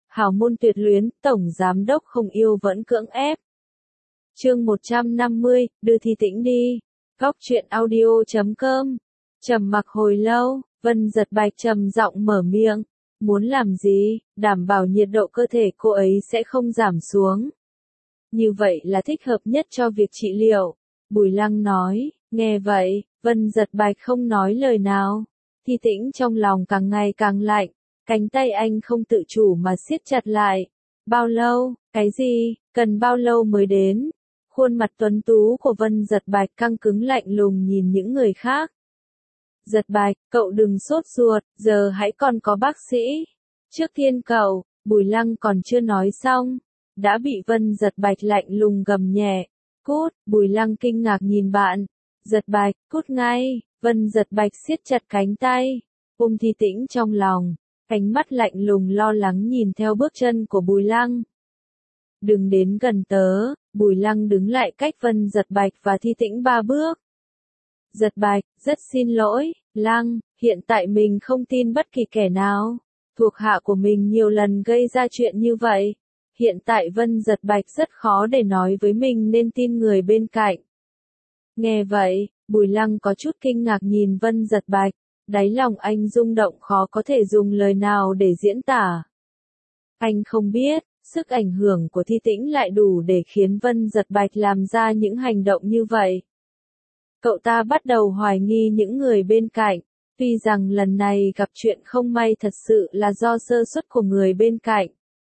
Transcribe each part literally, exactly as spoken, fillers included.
hào môn tuyệt luyến, tổng giám đốc không yêu vẫn cưỡng ép. Chương một trăm năm mươi, đưa Thi Tĩnh đi. Góc truyện audio chấm com. Trầm mặc hồi lâu, Vân Giật Bạch trầm giọng mở miệng. Muốn làm gì, đảm bảo nhiệt độ cơ thể cô ấy sẽ không giảm xuống. Như vậy là thích hợp nhất cho việc trị liệu. Bùi Lăng nói, nghe vậy, Vân Giật Bạch không nói lời nào. Thi Tĩnh trong lòng càng ngày càng lạnh, cánh tay anh không tự chủ mà siết chặt lại. Bao lâu, cái gì, cần bao lâu mới đến? Khuôn mặt tuấn tú của Vân Giật Bạch căng cứng lạnh lùng nhìn những người khác. Giật Bạch, cậu đừng sốt ruột, giờ hãy còn có bác sĩ. Trước tiên cậu, Bùi Lăng còn chưa nói xong, đã bị Vân Giật Bạch lạnh lùng gầm nhẹ. Cút, Bùi Lăng kinh ngạc nhìn bạn. Giật Bạch, cút ngay. Vân Giật Bạch siết chặt cánh tay, ôm Thi Tĩnh trong lòng, ánh mắt lạnh lùng lo lắng nhìn theo bước chân của Bùi Lăng. Đừng đến gần tớ. Bùi Lăng đứng lại cách Vân Giật Bạch và Thi Tĩnh ba bước. Giật Bạch, rất xin lỗi, Lăng, hiện tại mình không tin bất kỳ kẻ nào. Thuộc hạ của mình nhiều lần gây ra chuyện như vậy. Hiện tại Vân Giật Bạch rất khó để nói với mình nên tin người bên cạnh. Nghe vậy, Bùi Lăng có chút kinh ngạc nhìn Vân Giật Bạch, đáy lòng anh rung động khó có thể dùng lời nào để diễn tả. Anh không biết, sức ảnh hưởng của Thi Tĩnh lại đủ để khiến Vân Giật Bạch làm ra những hành động như vậy. Cậu ta bắt đầu hoài nghi những người bên cạnh, tuy rằng lần này gặp chuyện không may thật sự là do sơ suất của người bên cạnh.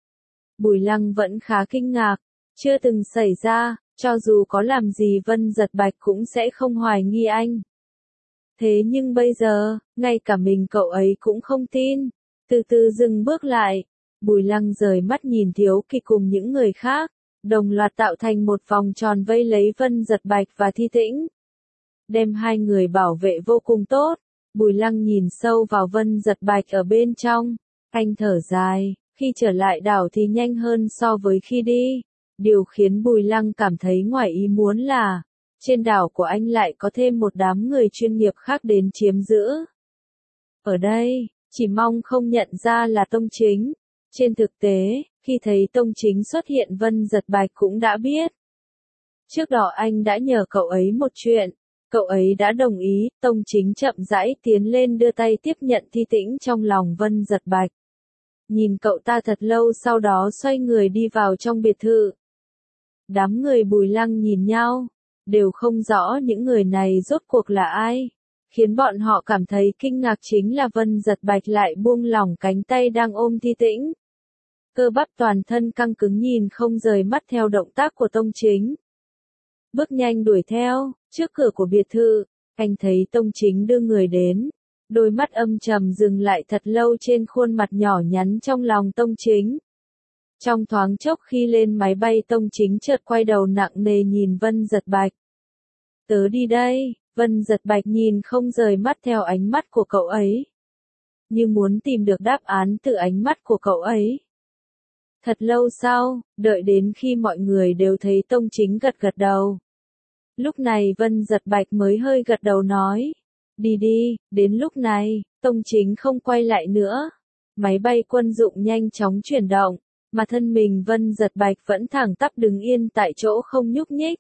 Bùi Lăng vẫn khá kinh ngạc, chưa từng xảy ra, cho dù có làm gì Vân Giật Bạch cũng sẽ không hoài nghi anh. Thế nhưng bây giờ, ngay cả mình cậu ấy cũng không tin. Từ từ dừng bước lại, Bùi Lăng rời mắt nhìn Thiếu Kỳ cùng những người khác, đồng loạt tạo thành một vòng tròn vây lấy Vân Giật Bạch và Thi Tĩnh. Đem hai người bảo vệ vô cùng tốt. Bùi Lăng nhìn sâu vào Vân Giật Bạch ở bên trong, anh thở dài, khi trở lại đảo thì nhanh hơn so với khi đi. Điều khiến Bùi Lăng cảm thấy ngoài ý muốn là, trên đảo của anh lại có thêm một đám người chuyên nghiệp khác đến chiếm giữ. Ở đây, chỉ mong không nhận ra là Tông Chính. Trên thực tế, khi thấy Tông Chính xuất hiện Vân Giật Bạch cũng đã biết. Trước đó anh đã nhờ cậu ấy một chuyện, cậu ấy đã đồng ý. Tông Chính chậm rãi tiến lên đưa tay tiếp nhận Thi Tĩnh trong lòng Vân Giật Bạch. Nhìn cậu ta thật lâu sau đó xoay người đi vào trong biệt thự. Đám người Bùi Lăng nhìn nhau, đều không rõ những người này rốt cuộc là ai. Khiến bọn họ cảm thấy kinh ngạc chính là Vân Giật Bạch lại buông lỏng cánh tay đang ôm Thi Tĩnh. Cơ bắp toàn thân căng cứng nhìn không rời mắt theo động tác của Tông Chính. Bước nhanh đuổi theo, trước cửa của biệt thự, anh thấy Tông Chính đưa người đến. Đôi mắt âm trầm dừng lại thật lâu trên khuôn mặt nhỏ nhắn trong lòng Tông Chính. Trong thoáng chốc khi lên máy bay Tông Chính chợt quay đầu nặng nề nhìn Vân Giật Bạch. Tớ đi đây. Vân Giật Bạch nhìn không rời mắt theo ánh mắt của cậu ấy. Như muốn tìm được đáp án từ ánh mắt của cậu ấy. Thật lâu sau, đợi đến khi mọi người đều thấy Tông Chính gật gật đầu. Lúc này Vân Giật Bạch mới hơi gật đầu nói. Đi đi, đến lúc này, Tông Chính không quay lại nữa. Máy bay quân dụng nhanh chóng chuyển động, mà thân mình Vân Giật Bạch vẫn thẳng tắp đứng yên tại chỗ không nhúc nhích.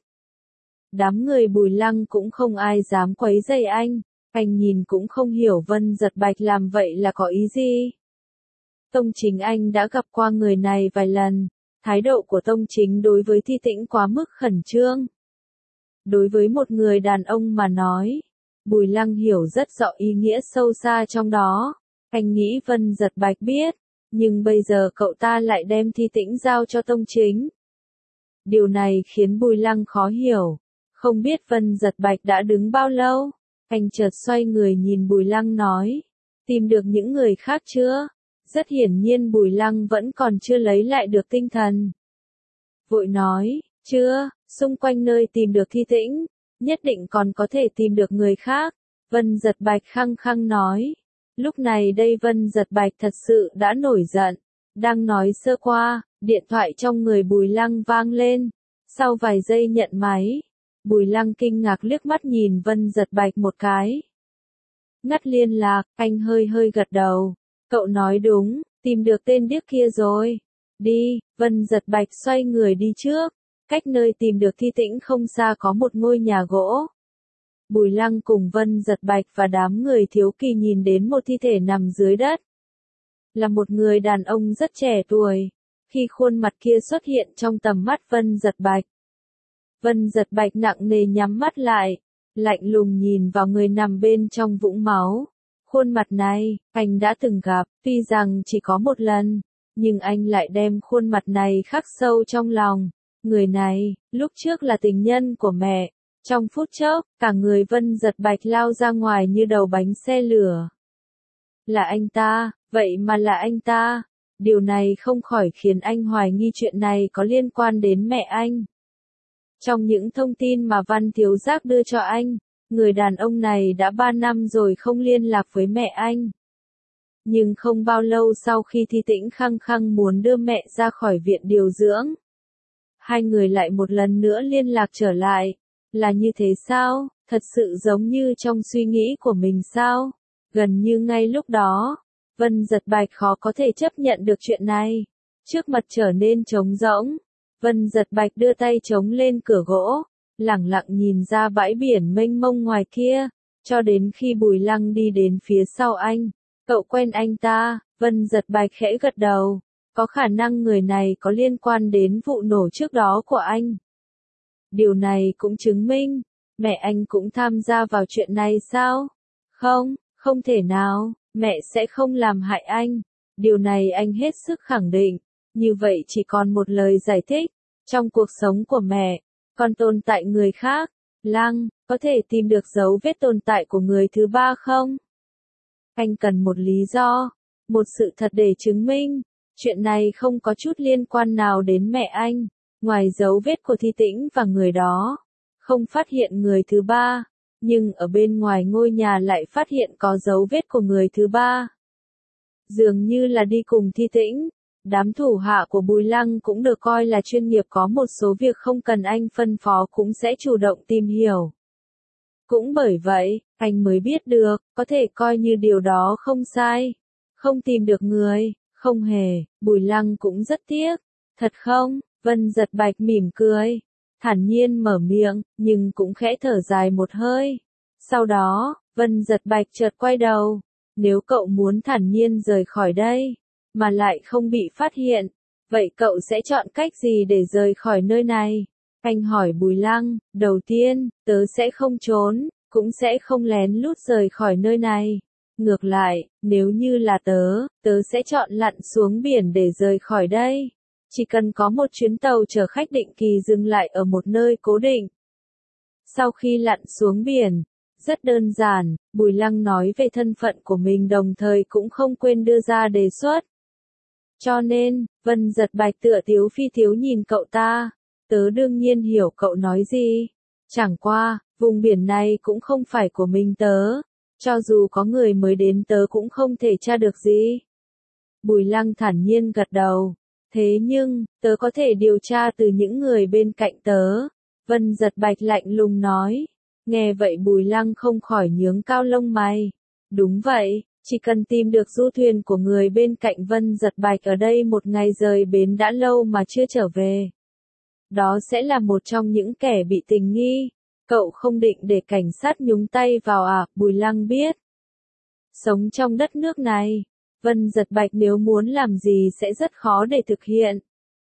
Đám người Bùi Lăng cũng không ai dám quấy rầy anh, anh nhìn cũng không hiểu Vân Giật Bạch làm vậy là có ý gì. Tông Chính anh đã gặp qua người này vài lần, thái độ của Tông Chính đối với Thi Tĩnh quá mức khẩn trương. Đối với một người đàn ông mà nói, Bùi Lăng hiểu rất rõ ý nghĩa sâu xa trong đó, anh nghĩ Vân Giật Bạch biết, nhưng bây giờ cậu ta lại đem Thi Tĩnh giao cho Tông Chính. Điều này khiến Bùi Lăng khó hiểu. Không biết Vân Giật Bạch đã đứng bao lâu, anh chợt xoay người nhìn Bùi Lăng nói, tìm được những người khác chưa? Rất hiển nhiên Bùi Lăng vẫn còn chưa lấy lại được tinh thần. Vội nói, chưa, xung quanh nơi tìm được Thi Tĩnh, nhất định còn có thể tìm được người khác. Vân Giật Bạch khăng khăng nói. Lúc này đây Vân Giật Bạch thật sự đã nổi giận. Đang nói sơ qua, điện thoại trong người Bùi Lăng vang lên. Sau vài giây nhận máy, Bùi Lăng kinh ngạc liếc mắt nhìn Vân Giật Bạch một cái. Ngắt liên lạc, anh hơi hơi gật đầu. Cậu nói đúng, tìm được tên điếc kia rồi. Đi, Vân Giật Bạch xoay người đi trước. Cách nơi tìm được Thi Tĩnh không xa có một ngôi nhà gỗ. Bùi Lăng cùng Vân Giật Bạch và đám người thiếu kỳ nhìn đến một thi thể nằm dưới đất. Là một người đàn ông rất trẻ tuổi. Khi khuôn mặt kia xuất hiện trong tầm mắt Vân Giật Bạch. Vân Giật Bạch nặng nề nhắm mắt lại, lạnh lùng nhìn vào người nằm bên trong vũng máu. Khuôn mặt này, anh đã từng gặp, tuy rằng chỉ có một lần, nhưng anh lại đem khuôn mặt này khắc sâu trong lòng. Người này, lúc trước là tình nhân của mẹ. Trong phút chốc, cả người Vân Giật Bạch lao ra ngoài như đầu bánh xe lửa. Là anh ta, vậy mà là anh ta. Điều này không khỏi khiến anh hoài nghi chuyện này có liên quan đến mẹ anh. Trong những thông tin mà Văn Thiếu Giác đưa cho anh, người đàn ông này đã ba năm rồi không liên lạc với mẹ anh. Nhưng không bao lâu sau khi Thi Tĩnh khăng khăng muốn đưa mẹ ra khỏi viện điều dưỡng, hai người lại một lần nữa liên lạc trở lại. Là như thế sao? Thật sự giống như trong suy nghĩ của mình sao? Gần như ngay lúc đó, Vân Giật Bạch khó có thể chấp nhận được chuyện này. Trước mặt trở nên trống rỗng, Vân Giật Bạch đưa tay chống lên cửa gỗ, lẳng lặng nhìn ra bãi biển mênh mông ngoài kia, cho đến khi Bùi Lăng đi đến phía sau anh. Cậu quen anh ta? Vân Giật Bạch khẽ gật đầu. Có khả năng người này có liên quan đến vụ nổ trước đó của anh. Điều này cũng chứng minh, mẹ anh cũng tham gia vào chuyện này sao? Không, không thể nào, mẹ sẽ không làm hại anh. Điều này anh hết sức khẳng định. Như vậy chỉ còn một lời giải thích. Trong cuộc sống của mẹ, còn tồn tại người khác. Lăng, có thể tìm được dấu vết tồn tại của người thứ ba không? Anh cần một lý do, một sự thật để chứng minh. Chuyện này không có chút liên quan nào đến mẹ anh. Ngoài dấu vết của Thi Tĩnh và người đó, không phát hiện người thứ ba, nhưng ở bên ngoài ngôi nhà lại phát hiện có dấu vết của người thứ ba. Dường như là đi cùng Thi Tĩnh, đám thủ hạ của Bùi Lăng cũng được coi là chuyên nghiệp, có một số việc không cần anh phân phó cũng sẽ chủ động tìm hiểu. Cũng bởi vậy, anh mới biết được, có thể coi như điều đó không sai. Không tìm được người, không hề, Bùi Lăng cũng rất tiếc. Thật không? Vân Giật Bạch mỉm cười, thản nhiên mở miệng, nhưng cũng khẽ thở dài một hơi. Sau đó, Vân Giật Bạch chợt quay đầu. Nếu cậu muốn thản nhiên rời khỏi đây, mà lại không bị phát hiện, vậy cậu sẽ chọn cách gì để rời khỏi nơi này? Anh hỏi Bùi Lăng. Đầu tiên, tớ sẽ không trốn, cũng sẽ không lén lút rời khỏi nơi này. Ngược lại, nếu như là tớ, tớ sẽ chọn lặn xuống biển để rời khỏi đây. Chỉ cần có một chuyến tàu chở khách định kỳ dừng lại ở một nơi cố định. Sau khi lặn xuống biển, rất đơn giản, Bùi Lăng nói về thân phận của mình đồng thời cũng không quên đưa ra đề xuất. Cho nên, Vân Giật Bạch tựa tiếu phi tiếu nhìn cậu ta. Tớ đương nhiên hiểu cậu nói gì. Chẳng qua, vùng biển này cũng không phải của mình tớ. Cho dù có người mới đến tớ cũng không thể tra được gì. Bùi Lăng thản nhiên gật đầu. Thế nhưng, tớ có thể điều tra từ những người bên cạnh tớ. Vân Giật Bạch lạnh lùng nói. Nghe vậy Bùi Lăng không khỏi nhướng cao lông mày. Đúng vậy, chỉ cần tìm được du thuyền của người bên cạnh Vân Giật Bạch ở đây một ngày rời bến đã lâu mà chưa trở về. Đó sẽ là một trong những kẻ bị tình nghi. Cậu không định để cảnh sát nhúng tay vào à? Bùi Lăng biết. Sống trong đất nước này, Vân Giật Bạch nếu muốn làm gì sẽ rất khó để thực hiện.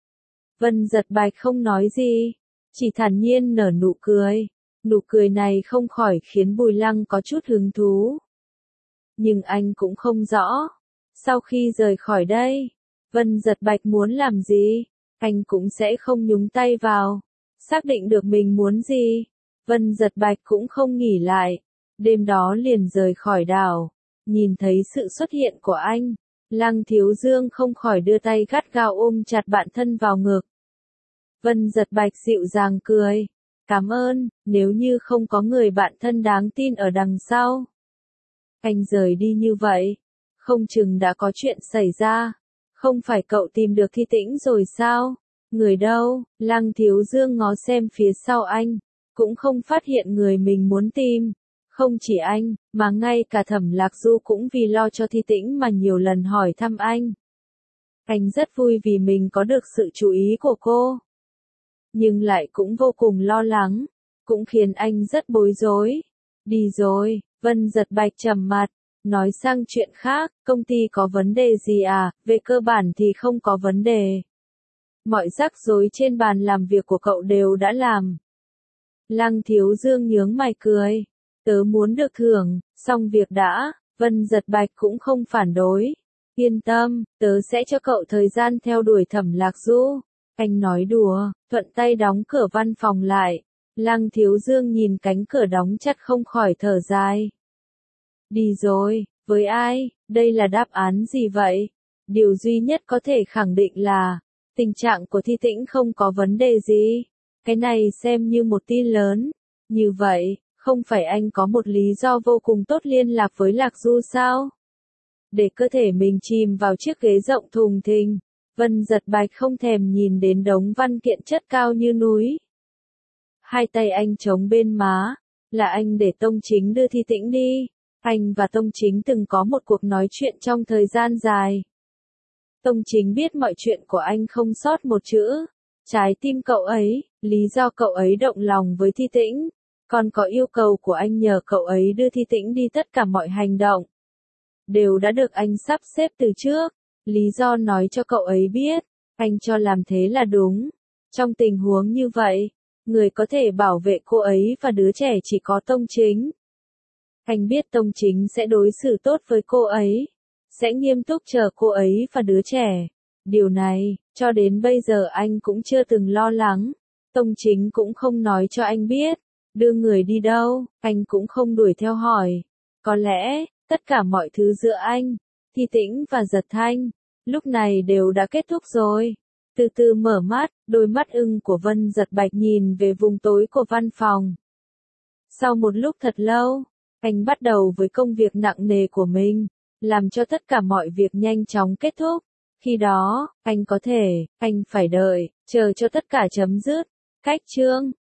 Vân Giật Bạch không nói gì, chỉ thản nhiên nở nụ cười. Nụ cười này không khỏi khiến Bùi Lăng có chút hứng thú. Nhưng anh cũng không rõ. Sau khi rời khỏi đây, Vân Giật Bạch muốn làm gì, anh cũng sẽ không nhúng tay vào. Xác định được mình muốn gì, Vân Giật Bạch cũng không nghỉ lại. Đêm đó liền rời khỏi đảo. Nhìn thấy sự xuất hiện của anh, Lăng Thiếu Dương không khỏi đưa tay gắt gao ôm chặt bạn thân vào ngực. Vân Giật Bạch dịu dàng cười. Cảm ơn, nếu như không có người bạn thân đáng tin ở đằng sau. Anh rời đi như vậy, không chừng đã có chuyện xảy ra. Không phải cậu tìm được Thi Tĩnh rồi sao? Người đâu? Lăng Thiếu Dương ngó xem phía sau anh, cũng không phát hiện người mình muốn tìm. Không chỉ anh, mà ngay cả Thẩm Lạc Du cũng vì lo cho Thi Tĩnh mà nhiều lần hỏi thăm anh. Anh rất vui vì mình có được sự chú ý của cô. Nhưng lại cũng vô cùng lo lắng, cũng khiến anh rất bối rối. Đi rồi, Vân Giật Bạch trầm mặt, nói sang chuyện khác, công ty có vấn đề gì à, về cơ bản thì không có vấn đề. Mọi rắc rối trên bàn làm việc của cậu đều đã làm. Lăng Thiếu Dương nhướng mày cười, tớ muốn được thưởng, xong việc đã, Vân Giật Bạch cũng không phản đối. Yên tâm, tớ sẽ cho cậu thời gian theo đuổi Thẩm Lạc Du. Anh nói đùa, thuận tay đóng cửa văn phòng lại. Lăng Thiếu Dương nhìn cánh cửa đóng chặt không khỏi thở dài. Đi rồi, với ai, đây là đáp án gì vậy? Điều duy nhất có thể khẳng định là, tình trạng của Thi Tĩnh không có vấn đề gì. Cái này xem như một tin lớn. Như vậy, không phải anh có một lý do vô cùng tốt liên lạc với Lạc Du sao? Để cơ thể mình chìm vào chiếc ghế rộng thùng thình, Vân Giật Bạch không thèm nhìn đến đống văn kiện chất cao như núi. Hai tay anh chống bên má, là anh để Tông Chính đưa Thi Tĩnh đi. Anh và Tông Chính từng có một cuộc nói chuyện trong thời gian dài. Tông Chính biết mọi chuyện của anh không sót một chữ. Trái tim cậu ấy, lý do cậu ấy động lòng với Thi Tĩnh, còn có yêu cầu của anh nhờ cậu ấy đưa Thi Tĩnh đi tất cả mọi hành động. Đều đã được anh sắp xếp từ trước, lý do nói cho cậu ấy biết, anh cho làm thế là đúng. Trong tình huống như vậy, người có thể bảo vệ cô ấy và đứa trẻ chỉ có Tông Chính. Anh biết Tông Chính sẽ đối xử tốt với cô ấy, sẽ nghiêm túc chờ cô ấy và đứa trẻ. Điều này, cho đến bây giờ anh cũng chưa từng lo lắng. Tông Chính cũng không nói cho anh biết, đưa người đi đâu, anh cũng không đuổi theo hỏi. Có lẽ, tất cả mọi thứ giữa anh, Thi Tĩnh và Giật Thanh, lúc này đều đã kết thúc rồi. Từ từ mở mắt, đôi mắt ưng của Vân Giật Bạch nhìn về vùng tối của văn phòng. Sau một lúc thật lâu, anh bắt đầu với công việc nặng nề của mình, làm cho tất cả mọi việc nhanh chóng kết thúc. Khi đó, anh có thể, anh phải đợi, chờ cho tất cả chấm dứt. Cách chương